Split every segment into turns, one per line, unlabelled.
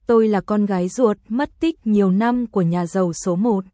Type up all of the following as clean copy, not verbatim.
tôi là con gái ruột mất tích nhiều năm của nhà giàu số 1.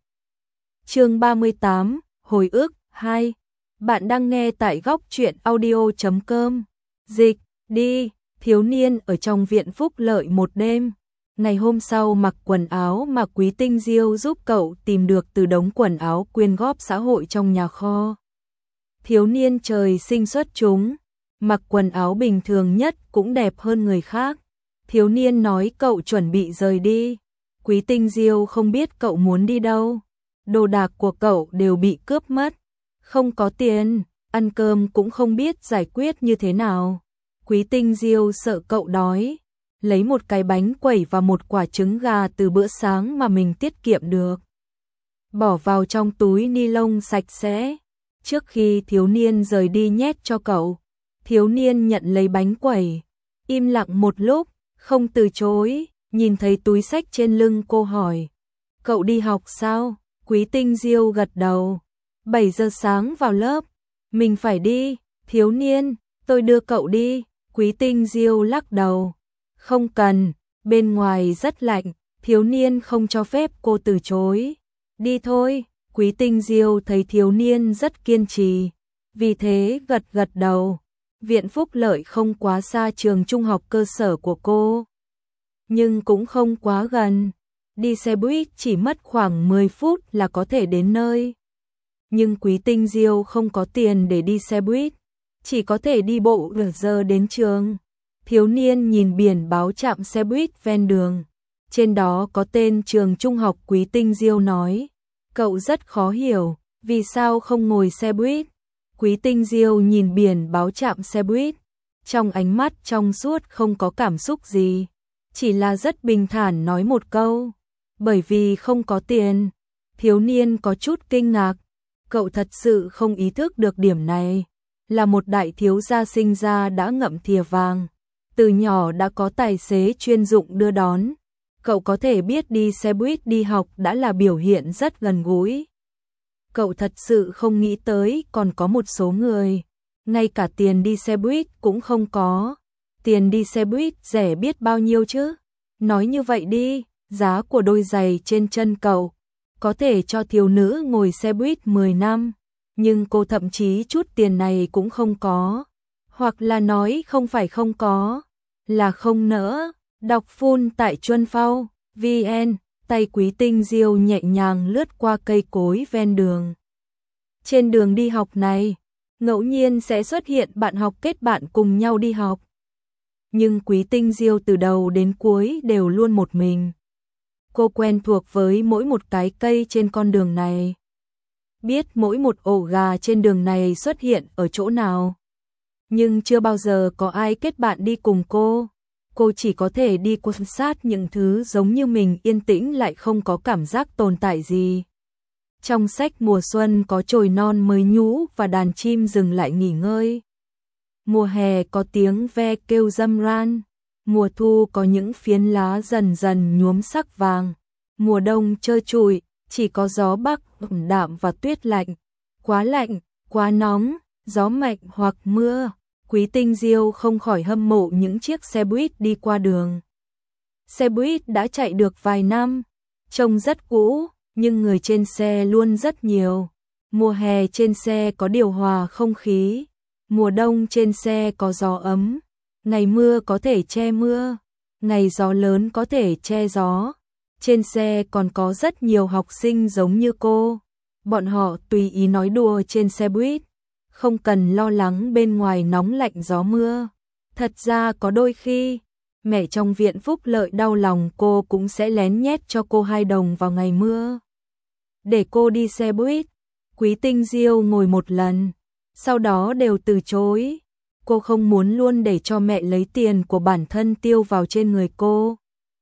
Chương 38, Hồi ức 2. Bạn đang nghe tại góc truyện audio.com. Dịch, đi, thiếu niên ở trong viện Phúc Lợi một đêm. Ngày hôm sau mặc quần áo mà Quý Tinh Diêu giúp cậu tìm được từ đống quần áo quyên góp xã hội trong nhà kho. Thiếu niên trời sinh xuất chúng, mặc quần áo bình thường nhất cũng đẹp hơn người khác. Thiếu niên nói cậu chuẩn bị rời đi. Quý Tinh Diêu không biết cậu muốn đi đâu. Đồ đạc của cậu đều bị cướp mất. Không có tiền, ăn cơm cũng không biết giải quyết như thế nào. Quý Tinh Diêu sợ cậu đói, lấy một cái bánh quẩy và một quả trứng gà từ bữa sáng mà mình tiết kiệm được, bỏ vào trong túi ni lông sạch sẽ. Trước khi thiếu niên rời đi nhét cho cậu, thiếu niên nhận lấy bánh quẩy, im lặng một lúc, không từ chối, nhìn thấy túi xách trên lưng cô hỏi, cậu đi học sao? Quý Tinh Diêu gật đầu, 7 giờ sáng vào lớp, mình phải đi. Thiếu niên, tôi đưa cậu đi. Quý Tinh Diêu lắc đầu, không cần, bên ngoài rất lạnh. Thiếu niên không cho phép cô từ chối, đi thôi. Quý Tinh Diêu thấy thiếu niên rất kiên trì, vì thế gật gật đầu. Viện Phúc Lợi không quá xa trường trung học cơ sở của cô, nhưng cũng không quá gần. Đi xe buýt chỉ mất khoảng 10 phút là có thể đến nơi. Nhưng Quý Tinh Diêu không có tiền để đi xe buýt, chỉ có thể đi bộ nửa giờ đến trường. Thiếu niên nhìn biển báo trạm xe buýt ven đường, trên đó có tên trường trung học. Quý Tinh Diêu nói, cậu rất khó hiểu, vì sao không ngồi xe buýt? Quý Tinh Diêu nhìn biển báo trạm xe buýt, trong ánh mắt trong suốt không có cảm xúc gì, chỉ là rất bình thản nói một câu, bởi vì không có tiền. Thiếu niên có chút kinh ngạc, cậu thật sự không ý thức được điểm này, là một đại thiếu gia sinh ra đã ngậm thìa vàng, từ nhỏ đã có tài xế chuyên dụng đưa đón. Cậu có thể biết đi xe buýt đi học đã là biểu hiện rất gần gũi. Cậu thật sự không nghĩ tới còn có một số người, ngay cả tiền đi xe buýt cũng không có. Tiền đi xe buýt rẻ biết bao nhiêu chứ? Nói như vậy đi, giá của đôi giày trên chân cậu có thể cho thiếu nữ ngồi xe buýt 10 năm, nhưng cô thậm chí chút tiền này cũng không có. Hoặc là nói không phải không có, là không nỡ. Đọc full tại Chuân Phao VN. Tay Quý Tinh Diêu nhẹ nhàng lướt qua cây cối ven đường. Trên đường đi học này, ngẫu nhiên sẽ xuất hiện bạn học kết bạn cùng nhau đi học. Nhưng Quý Tinh Diêu từ đầu đến cuối đều luôn một mình. Cô quen thuộc với mỗi một cái cây trên con đường này, biết mỗi một ổ gà trên đường này xuất hiện ở chỗ nào. Nhưng chưa bao giờ có ai kết bạn đi cùng cô. Cô chỉ có thể đi quan sát những thứ giống như mình, yên tĩnh lại không có cảm giác tồn tại gì. Trong sách mùa xuân có chồi non mới nhú và đàn chim dừng lại nghỉ ngơi. Mùa hè có tiếng ve kêu râm ran. Mùa thu có những phiến lá dần dần nhuốm sắc vàng. Mùa đông trơ trụi, chỉ có gió bắc đạm và tuyết lạnh. Quá lạnh, quá nóng, gió mạnh hoặc mưa. Quý Tinh Diêu không khỏi hâm mộ những chiếc xe buýt đi qua đường. Xe buýt đã chạy được vài năm, trông rất cũ, nhưng người trên xe luôn rất nhiều. Mùa hè trên xe có điều hòa không khí, mùa đông trên xe có gió ấm, ngày mưa có thể che mưa, ngày gió lớn có thể che gió. Trên xe còn có rất nhiều học sinh giống như cô, bọn họ tùy ý nói đùa trên xe buýt, không cần lo lắng bên ngoài nóng lạnh gió mưa. Thật ra có đôi khi, mẹ trong viện Phúc Lợi đau lòng cô cũng sẽ lén nhét cho cô 2 đồng vào ngày mưa, để cô đi xe buýt. Quý Tinh Diêu ngồi một lần, sau đó đều từ chối. Cô không muốn luôn để cho mẹ lấy tiền của bản thân tiêu vào trên người cô.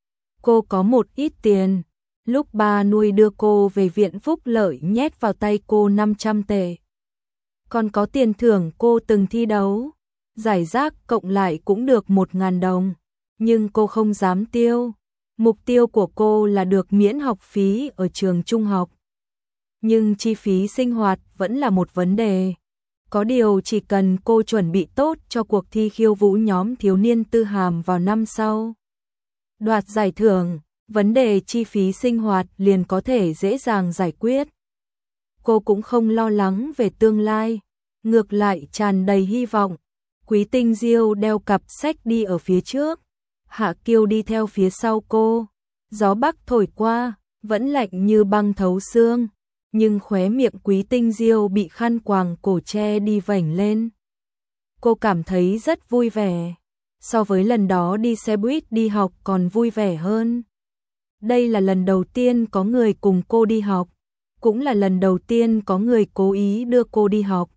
Cô có một ít tiền, lúc ba nuôi đưa cô về viện Phúc Lợi nhét vào tay cô 500 tệ. Còn có tiền thưởng cô từng thi đấu, giải rác cộng lại cũng được 1.000 đồng, nhưng cô không dám tiêu. Mục tiêu của cô là được miễn học phí ở trường trung học. Nhưng chi phí sinh hoạt vẫn là một vấn đề. Có điều chỉ cần cô chuẩn bị tốt cho cuộc thi khiêu vũ nhóm thiếu niên Tư Hàm vào năm sau, đoạt giải thưởng, vấn đề chi phí sinh hoạt liền có thể dễ dàng giải quyết. Cô cũng không lo lắng về tương lai, ngược lại tràn đầy hy vọng. Quý Tinh Diêu đeo cặp sách đi ở phía trước, Hạ Kiêu đi theo phía sau cô. Gió bắc thổi qua, vẫn lạnh như băng thấu xương, nhưng khóe miệng Quý Tinh Diêu bị khăn quàng cổ che đi vểnh lên. Cô cảm thấy rất vui vẻ, so với lần đó đi xe buýt đi học còn vui vẻ hơn. Đây là lần đầu tiên có người cùng cô đi học, cũng là lần đầu tiên có người cố ý đưa cô đi học.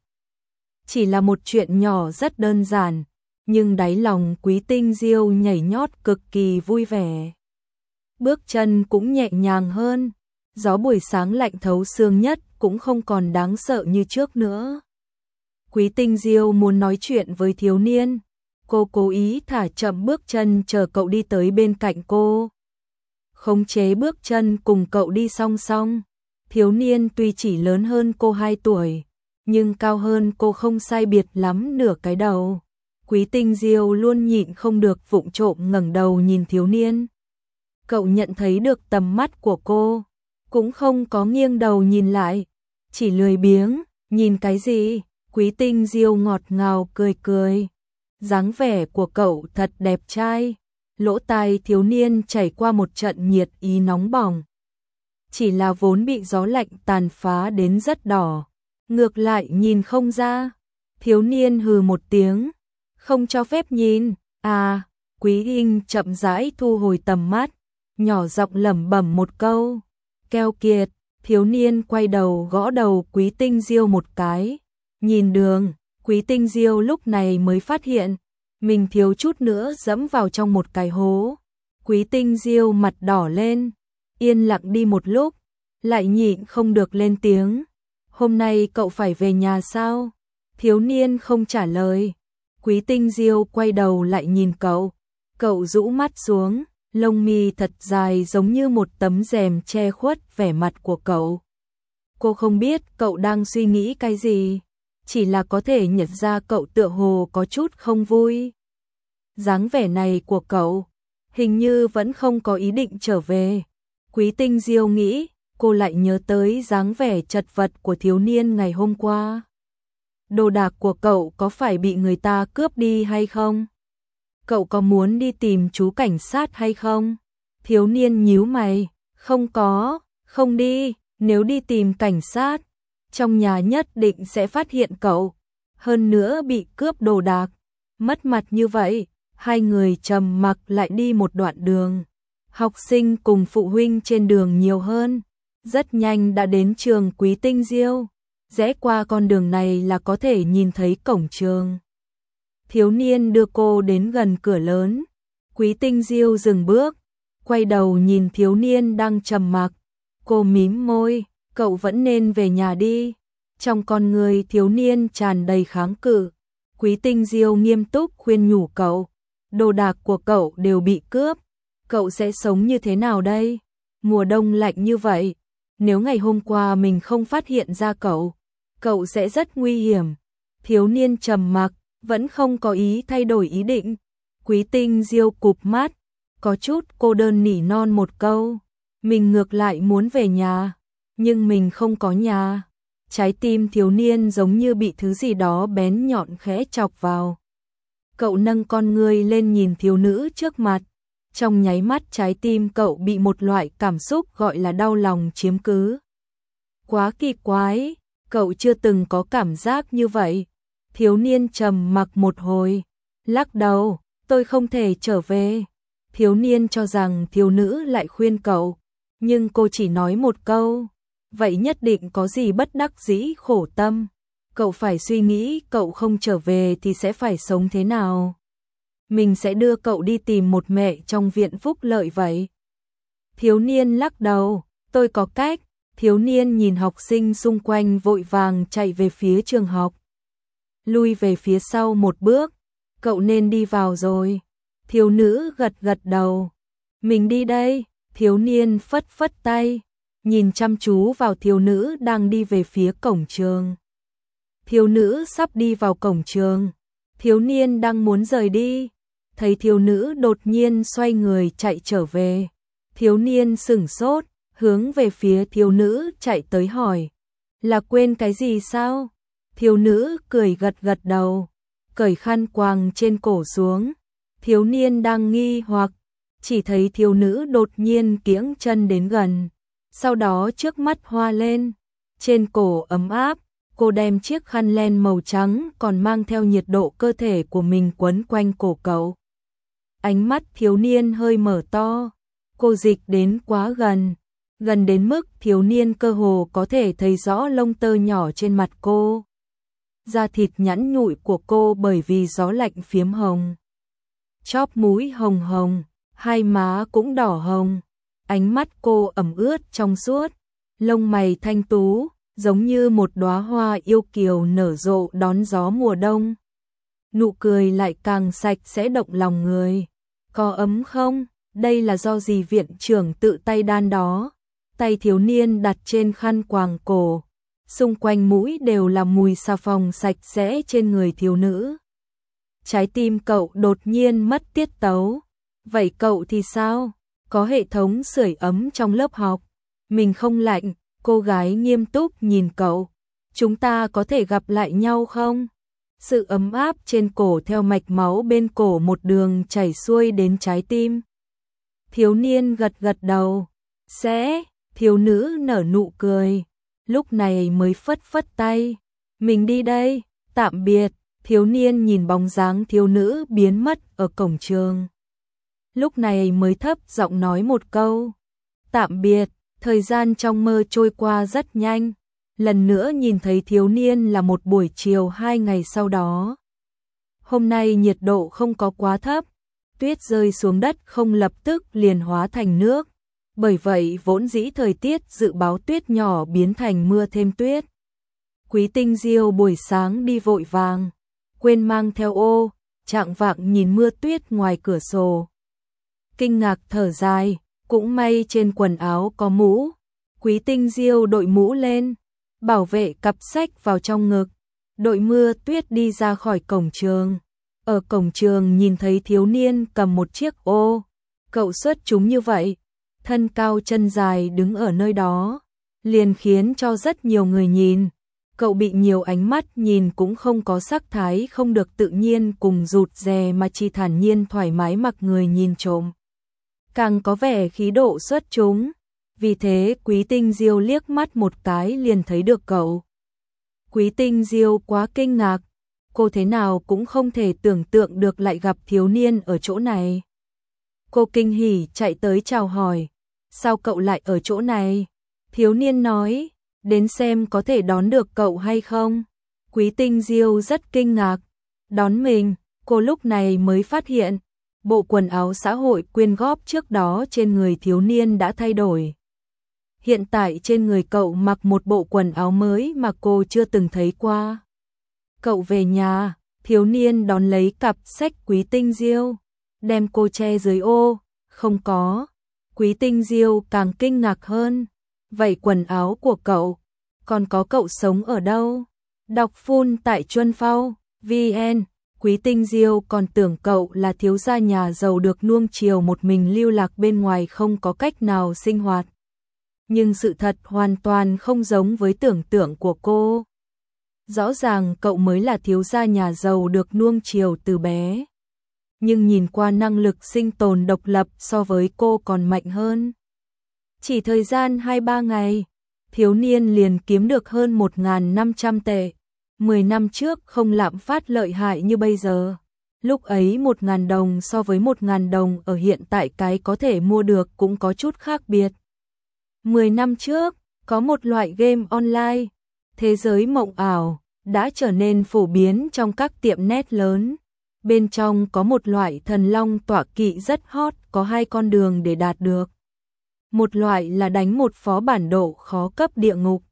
Chỉ là một chuyện nhỏ rất đơn giản, nhưng đáy lòng Quý Tinh Diêu nhảy nhót cực kỳ vui vẻ. Bước chân cũng nhẹ nhàng hơn, gió buổi sáng lạnh thấu xương nhất cũng không còn đáng sợ như trước nữa. Quý Tinh Diêu muốn nói chuyện với thiếu niên, cô cố ý thả chậm bước chân chờ cậu đi tới bên cạnh cô. Khống chế bước chân cùng cậu đi song song. Thiếu niên tuy chỉ lớn hơn cô 2 tuổi, nhưng cao hơn cô không sai biệt lắm nửa cái đầu. Quý Tinh Diêu luôn nhịn không được vụng trộm ngẩng đầu nhìn thiếu niên. Cậu nhận thấy được tầm mắt của cô, cũng không có nghiêng đầu nhìn lại, chỉ lười biếng, nhìn cái gì? Quý Tinh Diêu ngọt ngào cười cười. Dáng vẻ của cậu thật đẹp trai. Lỗ tai thiếu niên chảy qua một trận nhiệt ý nóng bỏng. Chỉ là vốn bị gió lạnh tàn phá đến rất đỏ, ngược lại nhìn không ra. Thiếu niên hừ một tiếng, không cho phép nhìn. À, Quý Hinh chậm rãi thu hồi tầm mắt, nhỏ giọng lẩm bẩm một câu. Keo kiệt. Thiếu niên quay đầu gõ đầu Quý Tinh Diêu một cái. Nhìn đường, Quý Tinh Diêu lúc này mới phát hiện mình thiếu chút nữa dẫm vào trong một cái hố. Quý Tinh Diêu mặt đỏ lên, yên lặng đi một lúc, lại nhịn không được lên tiếng. Hôm nay cậu phải về nhà sao? Thiếu niên không trả lời. Quý Tinh Diêu quay đầu lại nhìn cậu. Cậu rũ mắt xuống, lông mi thật dài giống như một tấm rèm che khuất vẻ mặt của cậu. Cô không biết cậu đang suy nghĩ cái gì, chỉ là có thể nhận ra cậu tựa hồ có chút không vui. Dáng vẻ này của cậu, hình như vẫn không có ý định trở về. Quý Tinh Diêu nghĩ, cô lại nhớ tới dáng vẻ chật vật của thiếu niên ngày hôm qua. Đồ đạc của cậu có phải bị người ta cướp đi hay không? Cậu có muốn đi tìm chú cảnh sát hay không? Thiếu niên nhíu mày, không có, không đi, nếu đi tìm cảnh sát, trong nhà nhất định sẽ phát hiện cậu, hơn nữa bị cướp đồ đạc, mất mặt như vậy. Hai người trầm mặc lại đi một đoạn đường. Học sinh cùng phụ huynh trên đường nhiều hơn, rất nhanh đã đến trường Quý Tinh Diêu. Rẽ qua con đường này là có thể nhìn thấy cổng trường. Thiếu niên đưa cô đến gần cửa lớn. Quý Tinh Diêu dừng bước, quay đầu nhìn thiếu niên đang trầm mặc. Cô mím môi, cậu vẫn nên về nhà đi. Trong con người thiếu niên tràn đầy kháng cự. Quý Tinh Diêu nghiêm túc khuyên nhủ cậu. Đồ đạc của cậu đều bị cướp, cậu sẽ sống như thế nào đây? Mùa đông lạnh như vậy, nếu ngày hôm qua mình không phát hiện ra cậu sẽ rất nguy hiểm. Thiếu niên trầm mặc, vẫn không có ý thay đổi ý định. Quý Tinh Diêu cụp mắt, có chút cô đơn nỉ non một câu. Mình ngược lại muốn về nhà, nhưng mình không có nhà. Trái tim thiếu niên giống như bị thứ gì đó bén nhọn khẽ chọc vào. Cậu nâng con ngươi lên nhìn thiếu nữ trước mặt. Trong nháy mắt trái tim cậu bị một loại cảm xúc gọi là đau lòng chiếm cứ. Quá kỳ quái, cậu chưa từng có cảm giác như vậy. Thiếu niên trầm mặc một hồi, lắc đầu, tôi không thể trở về. Thiếu niên cho rằng thiếu nữ lại khuyên cậu, nhưng cô chỉ nói một câu, vậy nhất định có gì bất đắc dĩ khổ tâm. Cậu phải suy nghĩ cậu không trở về thì sẽ phải sống thế nào. Mình sẽ đưa cậu đi tìm một mẹ trong viện phúc lợi vậy. Thiếu niên lắc đầu, tôi có cách. Thiếu niên nhìn học sinh xung quanh vội vàng chạy về phía trường học. Lui về phía sau một bước, cậu nên đi vào rồi. Thiếu nữ gật gật đầu. Mình đi đây. Thiếu niên phất phất tay, nhìn chăm chú vào thiếu nữ đang đi về phía cổng trường. Thiếu nữ sắp đi vào cổng trường, thiếu niên đang muốn rời đi, thấy thiếu nữ đột nhiên xoay người chạy trở về. Thiếu niên sửng sốt, hướng về phía thiếu nữ chạy tới hỏi, là quên cái gì sao? Thiếu nữ cười gật gật đầu, cởi khăn quàng trên cổ xuống. Thiếu niên đang nghi hoặc, chỉ thấy thiếu nữ đột nhiên kiễng chân đến gần, sau đó trước mắt hoa lên, trên cổ ấm áp, cô đem chiếc khăn len màu trắng còn mang theo nhiệt độ cơ thể của mình quấn quanh cổ cậu. Ánh mắt thiếu niên hơi mở to, cô dịch đến quá gần, gần đến mức thiếu niên cơ hồ có thể thấy rõ lông tơ nhỏ trên mặt cô. Da thịt nhẵn nhụi của cô bởi vì gió lạnh phiếm hồng. Chóp mũi hồng hồng, hai má cũng đỏ hồng, ánh mắt cô ẩm ướt trong suốt, lông mày thanh tú, giống như một đóa hoa yêu kiều nở rộ đón gió mùa đông. Nụ cười lại càng sạch sẽ động lòng người. Có ấm không? Đây là do gì viện trưởng tự tay đan đó. Tay thiếu niên đặt trên khăn quàng cổ, xung quanh mũi đều là mùi xà phòng sạch sẽ trên người thiếu nữ. Trái tim cậu đột nhiên mất tiết tấu. Vậy cậu thì sao? Có hệ thống sưởi ấm trong lớp học. Mình không lạnh. Cô gái nghiêm túc nhìn cậu. Chúng ta có thể gặp lại nhau không? Sự ấm áp trên cổ theo mạch máu bên cổ một đường chảy xuôi đến trái tim. Thiếu niên gật gật đầu. Sẽ, thiếu nữ nở nụ cười. Lúc này mới phất phất tay. Mình đi đây, tạm biệt. Thiếu niên nhìn bóng dáng thiếu nữ biến mất ở cổng trường. Lúc này mới thấp giọng nói một câu. Tạm biệt. Thời gian trong mơ trôi qua rất nhanh, lần nữa nhìn thấy thiếu niên là một buổi chiều 2 ngày sau đó. Hôm nay nhiệt độ không có quá thấp, tuyết rơi xuống đất không lập tức liền hóa thành nước, bởi vậy vốn dĩ thời tiết dự báo tuyết nhỏ biến thành mưa thêm tuyết. Quý Tinh Diêu buổi sáng đi vội vàng, quên mang theo ô, chạng vạng nhìn mưa tuyết ngoài cửa sổ. Kinh ngạc thở dài. Cũng may trên quần áo có mũ. Quý Tinh Diêu đội mũ lên, bảo vệ cặp sách vào trong ngực, đội mưa tuyết đi ra khỏi cổng trường. Ở cổng trường nhìn thấy thiếu niên cầm một chiếc ô, cậu xuất chúng như vậy, thân cao chân dài đứng ở nơi đó, liền khiến cho rất nhiều người nhìn. Cậu bị nhiều ánh mắt nhìn cũng không có sắc thái không được tự nhiên cùng rụt rè mà chỉ thản nhiên thoải mái mặc người nhìn trộm. Càng có vẻ khí độ xuất chúng, vì thế Quý Tinh Diêu liếc mắt một cái liền thấy được cậu. Quý Tinh Diêu quá kinh ngạc, cô thế nào cũng không thể tưởng tượng được lại gặp thiếu niên ở chỗ này. Cô kinh hỉ chạy tới chào hỏi, sao cậu lại ở chỗ này? Thiếu niên nói, đến xem có thể đón được cậu hay không. Quý Tinh Diêu rất kinh ngạc, đón mình, cô lúc này mới phát hiện. Bộ quần áo xã hội quyên góp trước đó trên người thiếu niên đã thay đổi. Hiện tại trên người cậu mặc một bộ quần áo mới mà cô chưa từng thấy qua. Cậu về nhà, thiếu niên đón lấy cặp sách Quý Tinh Diêu, đem cô che dưới ô, không có. Quý Tinh Diêu càng kinh ngạc hơn. Vậy quần áo của cậu, còn có cậu sống ở đâu? Đọc full tại Chuân Phao, VN. Quý Tinh Diêu còn tưởng cậu là thiếu gia nhà giàu được nuông chiều một mình lưu lạc bên ngoài không có cách nào sinh hoạt. Nhưng sự thật hoàn toàn không giống với tưởng tượng của cô. Rõ ràng cậu mới là thiếu gia nhà giàu được nuông chiều từ bé. Nhưng nhìn qua năng lực sinh tồn độc lập so với cô còn mạnh hơn. Chỉ thời gian 2-3 ngày, thiếu niên liền kiếm được hơn 1.500 tệ. 10 năm trước không lạm phát lợi hại như bây giờ. Lúc ấy 1.000 đồng so với 1.000 đồng ở hiện tại cái có thể mua được cũng có chút khác biệt. 10 năm trước, có một loại game online, thế giới mộng ảo, đã trở nên phổ biến trong các tiệm net lớn. Bên trong có một loại thần long tọa kỵ rất hot, có 2 con đường để đạt được. Một loại là đánh một phó bản độ khó cấp địa ngục.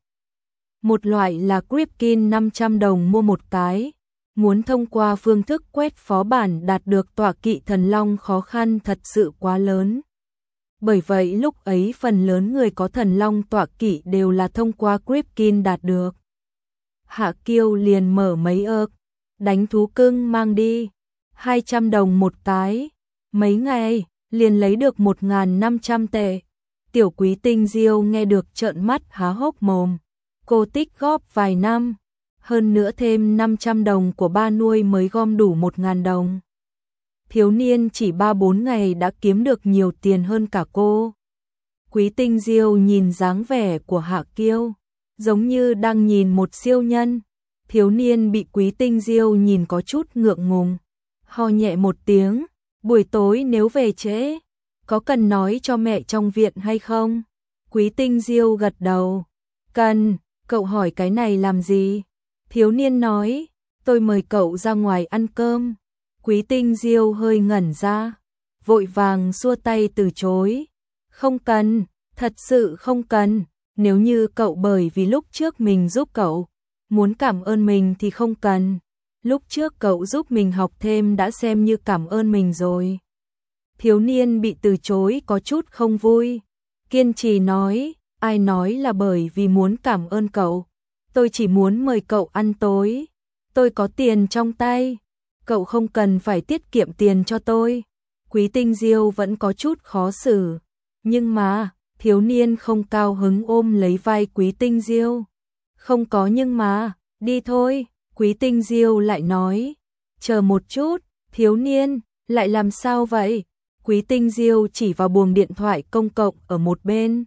Một loại là Gripkin 500 đồng mua một cái. Muốn thông qua phương thức quét phó bản đạt được tọa kỵ thần long khó khăn thật sự quá lớn. Bởi vậy lúc ấy phần lớn người có thần long tọa kỵ đều là thông qua Gripkin đạt được. Hạ Kiêu liền mở mấy ợc, đánh thú cưng mang đi. 200 đồng một cái, mấy ngày, liền lấy được 1.500 tệ. Tiểu Quý Tinh Diêu nghe được trợn mắt há hốc mồm. Cô tích góp vài năm, hơn nữa thêm 500 đồng của ba nuôi mới gom đủ 1.000 đồng. Thiếu niên chỉ 3-4 ngày đã kiếm được nhiều tiền hơn cả cô. Quý Tinh Diêu nhìn dáng vẻ của Hạ Kiêu, giống như đang nhìn một siêu nhân. Thiếu niên bị Quý Tinh Diêu nhìn có chút ngượng ngùng, ho nhẹ một tiếng, buổi tối nếu về trễ, có cần nói cho mẹ trong viện hay không? Quý Tinh Diêu gật đầu, cần, cậu hỏi cái này làm gì? Thiếu niên nói, tôi mời cậu ra ngoài ăn cơm. Quý Tinh Diêu hơi ngẩn ra, vội vàng xua tay từ chối. Không cần, thật sự không cần, nếu như cậu bởi vì lúc trước mình giúp cậu, muốn cảm ơn mình thì không cần. Lúc trước cậu giúp mình học thêm đã xem như cảm ơn mình rồi. Thiếu niên bị từ chối có chút không vui, kiên trì nói, ai nói là bởi vì muốn cảm ơn cậu, tôi chỉ muốn mời cậu ăn tối, tôi có tiền trong tay, cậu không cần phải tiết kiệm tiền cho tôi. Quý Tinh Diêu vẫn có chút khó xử, nhưng mà, thiếu niên không cao hứng ôm lấy vai Quý Tinh Diêu. Không có nhưng mà, đi thôi, Quý Tinh Diêu lại nói, chờ một chút, thiếu niên, lại làm sao vậy? Quý Tinh Diêu chỉ vào buồng điện thoại công cộng ở một bên.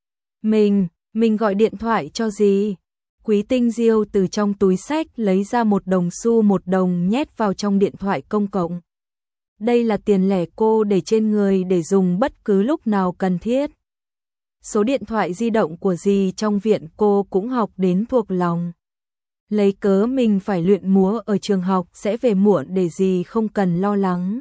Mình gọi điện thoại cho gì? Quý Tinh Diêu từ trong túi xách lấy ra 1 đồng xu 1 đồng nhét vào trong điện thoại công cộng. Đây là tiền lẻ cô để trên người để dùng bất cứ lúc nào cần thiết. Số điện thoại di động của dì trong viện cô cũng học đến thuộc lòng. Lấy cớ mình phải luyện múa ở trường học sẽ về muộn để dì không cần lo lắng.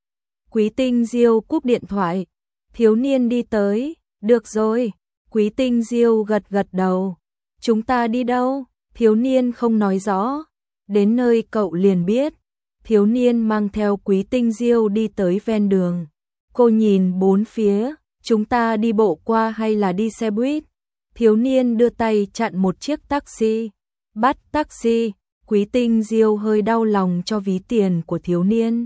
Quý Tinh Diêu cúp điện thoại, thiếu niên đi tới, được rồi. Quý Tinh Diêu gật đầu. Chúng ta đi đâu? Thiếu niên không nói rõ. Đến nơi cậu liền biết. Thiếu niên mang theo Quý Tinh Diêu đi tới ven đường. Cô nhìn bốn phía, chúng ta đi bộ qua hay là đi xe buýt? Thiếu niên đưa tay chặn một chiếc taxi. Bắt taxi, Quý Tinh Diêu hơi đau lòng cho ví tiền của thiếu niên.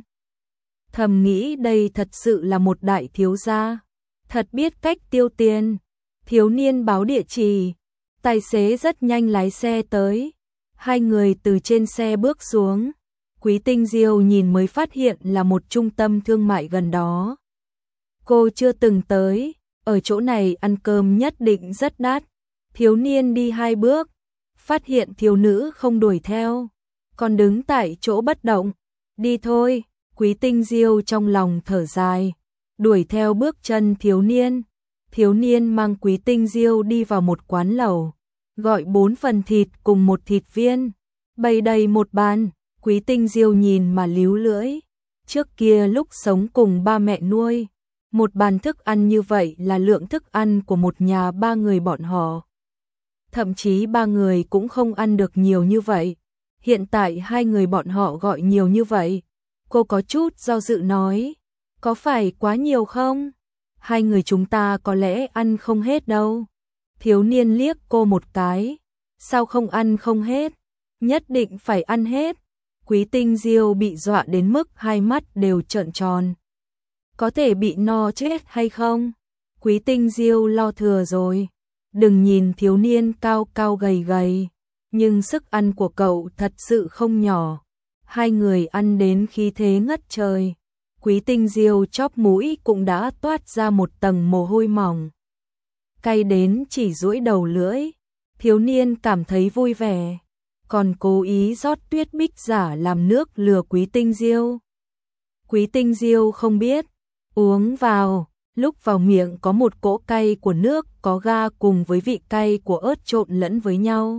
Thầm nghĩ đây thật sự là một đại thiếu gia, thật biết cách tiêu tiền. Thiếu niên báo địa chỉ, tài xế rất nhanh lái xe tới. Hai người từ trên xe bước xuống. Quý Tinh Diêu nhìn mới phát hiện là một trung tâm thương mại gần đó. Cô chưa từng tới, ở chỗ này ăn cơm nhất định rất đắt. Thiếu niên đi 2 bước, phát hiện thiếu nữ không đuổi theo, còn đứng tại chỗ bất động. Đi thôi, Quý Tinh Diêu trong lòng thở dài, đuổi theo bước chân thiếu niên. Thiếu niên mang Quý Tinh Diêu đi vào một quán lẩu, gọi 4 phần thịt cùng 1 thịt viên, bày đầy một bàn. Quý Tinh Diêu nhìn mà líu lưỡi. Trước kia lúc sống cùng ba mẹ nuôi, một bàn thức ăn như vậy là lượng thức ăn của một nhà 3 người bọn họ. Thậm chí 3 người cũng không ăn được nhiều như vậy. Hiện tại 2 người bọn họ gọi nhiều như vậy. Cô có chút do dự nói, có phải quá nhiều không? 2 người chúng ta có lẽ ăn không hết đâu. Thiếu niên liếc cô một cái, sao không ăn không hết? Nhất định phải ăn hết. Quý Tinh Diêu bị dọa đến mức 2 mắt đều trợn tròn. Có thể bị no chết hay không? Quý Tinh Diêu lo thừa rồi. Đừng nhìn thiếu niên cao cao gầy gầy, nhưng sức ăn của cậu thật sự không nhỏ. 2 người ăn đến khí thế ngất trời. Quý Tinh Diêu chóp mũi cũng đã toát ra một tầng mồ hôi mỏng. Cay đến chỉ duỗi đầu lưỡi. Thiếu niên cảm thấy vui vẻ, còn cố ý rót tuyết bích giả làm nước lừa Quý Tinh Diêu. Quý Tinh Diêu không biết, uống vào, lúc vào miệng có một cỗ cay của nước có ga cùng với vị cay của ớt trộn lẫn với nhau.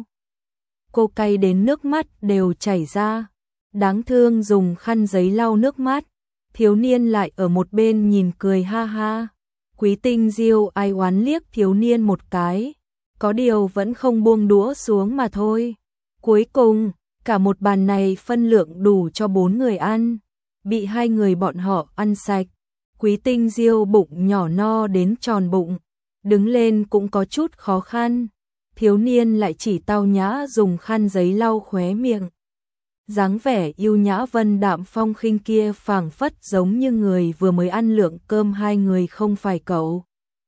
Cô cay đến nước mắt đều chảy ra, đáng thương dùng khăn giấy lau nước mắt. Thiếu niên lại ở một bên nhìn cười ha ha. Quý Tinh Diêu ai oán liếc thiếu niên một cái, có điều vẫn không buông đũa xuống mà thôi. Cuối cùng, cả một bàn này phân lượng đủ cho 4 người ăn, bị 2 người bọn họ ăn sạch. Quý Tinh Diêu bụng nhỏ no đến tròn bụng, đứng lên cũng có chút khó khăn. Thiếu niên lại chỉ tao nhã dùng khăn giấy lau khóe miệng. dáng vẻ yêu nhã vân đạm phong khinh kia phảng phất giống như người vừa mới ăn lượng cơm hai người không phải cậu.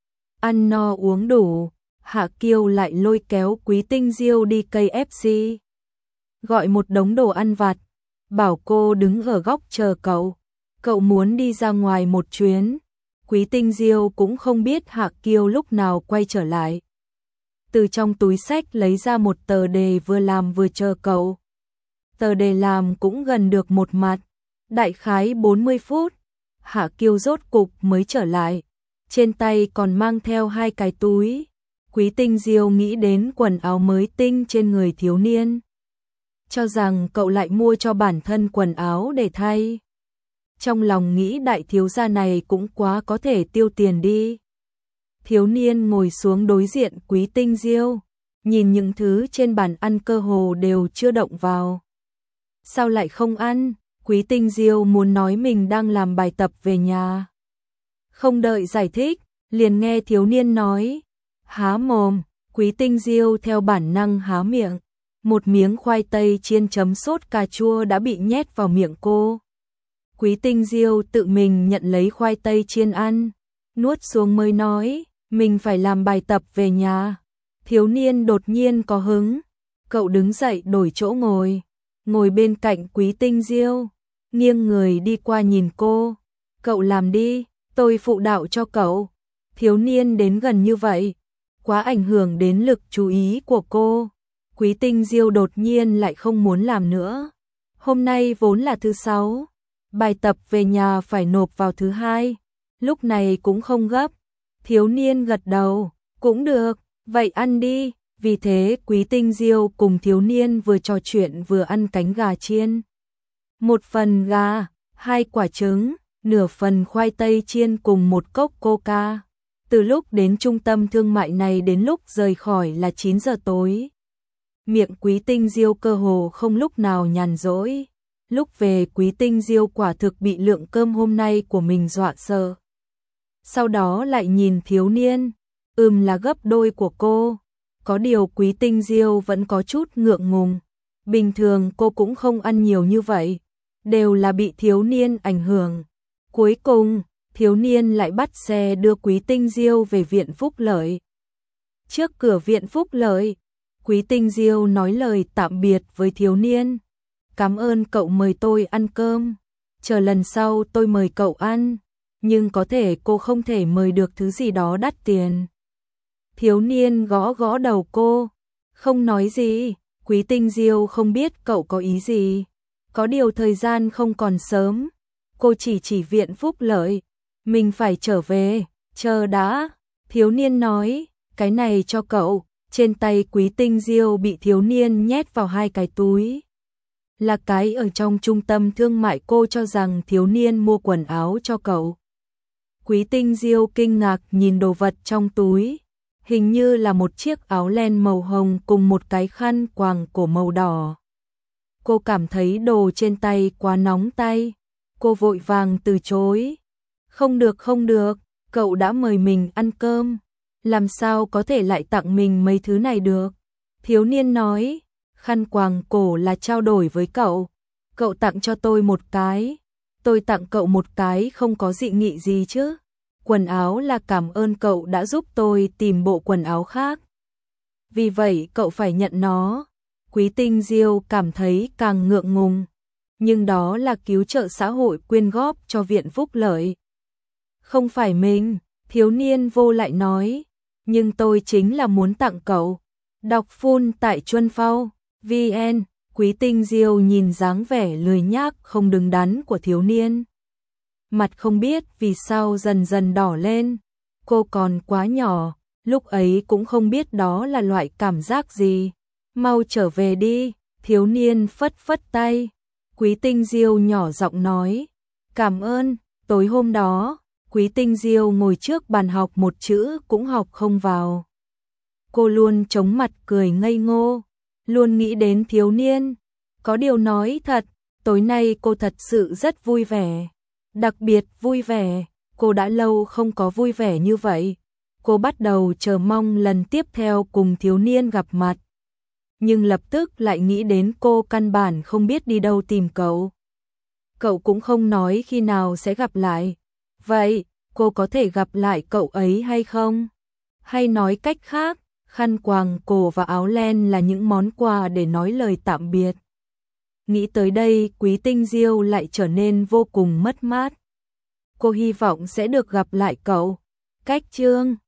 Ăn no uống đủ, Hạ Kiêu lại lôi kéo Quý Tinh Diêu đi KFC. Gọi một đống đồ ăn vặt, bảo cô đứng ở góc chờ cậu. Cậu muốn đi ra ngoài một chuyến. Quý Tinh Diêu cũng không biết Hạ Kiêu lúc nào quay trở lại. Từ trong túi xách lấy ra một tờ đề vừa làm vừa chờ cậu. Tờ đề làm cũng gần được một mặt, đại khái 40 phút. Hạ Kiêu rốt cục mới trở lại, trên tay còn mang theo hai cái túi. Quý Tinh Diêu nghĩ đến quần áo mới tinh trên người thiếu niên, cho rằng cậu lại mua cho bản thân quần áo để thay. Trong lòng nghĩ đại thiếu gia này cũng quá có thể tiêu tiền đi. Thiếu niên ngồi xuống đối diện Quý Tinh Diêu, nhìn những thứ trên bàn ăn cơ hồ đều chưa động vào. Sao lại không ăn? Quý Tinh Diêu muốn nói mình đang làm bài tập về nhà. Không đợi giải thích, liền nghe thiếu niên nói, há mồm. Quý Tinh Diêu theo bản năng há miệng, một miếng khoai tây chiên chấm sốt cà chua đã bị nhét vào miệng cô. Quý Tinh Diêu tự mình nhận lấy khoai tây chiên ăn, nuốt xuống mới nói, mình phải làm bài tập về nhà. Thiếu niên đột nhiên có hứng, cậu đứng dậy đổi chỗ ngồi, ngồi bên cạnh Quý Tinh Diêu, nghiêng người đi qua nhìn cô. Cậu làm đi, tôi phụ đạo cho cậu. Thiếu niên đến gần như vậy, quá ảnh hưởng đến lực chú ý của cô. Quý Tinh Diêu đột nhiên lại không muốn làm nữa. Hôm nay vốn là thứ Sáu, bài tập về nhà phải nộp vào thứ Hai, lúc này cũng không gấp. Thiếu niên gật đầu, cũng được, vậy ăn đi. Vì thế Quý Tinh Diêu cùng thiếu niên vừa trò chuyện vừa ăn cánh gà chiên. Một phần gà, 2 quả trứng, nửa phần khoai tây chiên cùng một cốc coca. Từ lúc đến trung tâm thương mại này đến lúc rời khỏi là 9 giờ tối. Miệng Quý Tinh Diêu cơ hồ không lúc nào nhàn rỗi. Lúc về Quý Tinh Diêu quả thực bị lượng cơm hôm nay của mình dọa sợ. Sau đó lại nhìn thiếu niên, là gấp đôi của cô. Có điều Quý Tinh Diêu vẫn có chút ngượng ngùng. Bình thường cô cũng không ăn nhiều như vậy, đều là bị thiếu niên ảnh hưởng. Cuối cùng, thiếu niên lại bắt xe đưa Quý Tinh Diêu về viện Phúc Lợi. Trước cửa viện Phúc Lợi, Quý Tinh Diêu nói lời tạm biệt với thiếu niên. Cảm ơn cậu mời tôi ăn cơm, chờ lần sau tôi mời cậu ăn, nhưng có thể cô không thể mời được thứ gì đó đắt tiền. Thiếu niên gõ gõ đầu cô, không nói gì. Quý Tinh Diêu không biết cậu có ý gì. Có điều thời gian không còn sớm, cô chỉ viện Phúc Lợi, mình phải trở về, chờ đã. Thiếu niên nói, cái này cho cậu. Trên tay Quý Tinh Diêu bị thiếu niên nhét vào 2 cái túi. Là cái ở trong trung tâm thương mại, cô cho rằng thiếu niên mua quần áo cho cậu. Quý Tinh Diêu kinh ngạc nhìn đồ vật trong túi, hình như là một chiếc áo len màu hồng cùng một cái khăn quàng cổ màu đỏ. Cô cảm thấy đồ trên tay quá nóng tay, cô vội vàng từ chối. Không được, cậu đã mời mình ăn cơm, làm sao có thể lại tặng mình mấy thứ này được. Thiếu niên nói, khăn quàng cổ là trao đổi với cậu, cậu tặng cho tôi một cái, tôi tặng cậu một cái không có dị nghị gì chứ. Quần áo là cảm ơn cậu đã giúp tôi tìm bộ quần áo khác, vì vậy cậu phải nhận nó. Quý Tinh Diêu cảm thấy càng ngượng ngùng, nhưng đó là cứu trợ xã hội quyên góp cho viện Phúc Lợi. Không phải mình, thiếu niên vô lại nói, nhưng tôi chính là muốn tặng cậu. Đọc full tại Chuân Phao VN. Quý Tinh Diêu nhìn dáng vẻ lười nhác không đứng đắn của thiếu niên, mặt không biết vì sao dần dần đỏ lên. Cô còn quá nhỏ, lúc ấy cũng không biết đó là loại cảm giác gì. Mau trở về đi. Thiếu niên phất phất tay. Quý Tinh Diêu nhỏ giọng nói, cảm ơn. Tối hôm đó, Quý Tinh Diêu ngồi trước bàn học một chữ cũng học không vào. Cô luôn chống mặt cười ngây ngô, luôn nghĩ đến thiếu niên. Có điều nói thật, tối nay cô thật sự rất vui vẻ. Đặc biệt vui vẻ, cô đã lâu không có vui vẻ như vậy. Cô bắt đầu chờ mong lần tiếp theo cùng thiếu niên gặp mặt. nhưng lập tức lại nghĩ đến cô căn bản không biết đi đâu tìm cậu. Cậu cũng không nói khi nào sẽ gặp lại. Vậy, cô có thể gặp lại cậu ấy hay không? Hay nói cách khác, khăn quàng cổ và áo len là những món quà để nói lời tạm biệt. Nghĩ tới đây, Quý Tinh Diêu lại trở nên vô cùng mất mát. Cô hy vọng sẽ được gặp lại cậu. Cách chương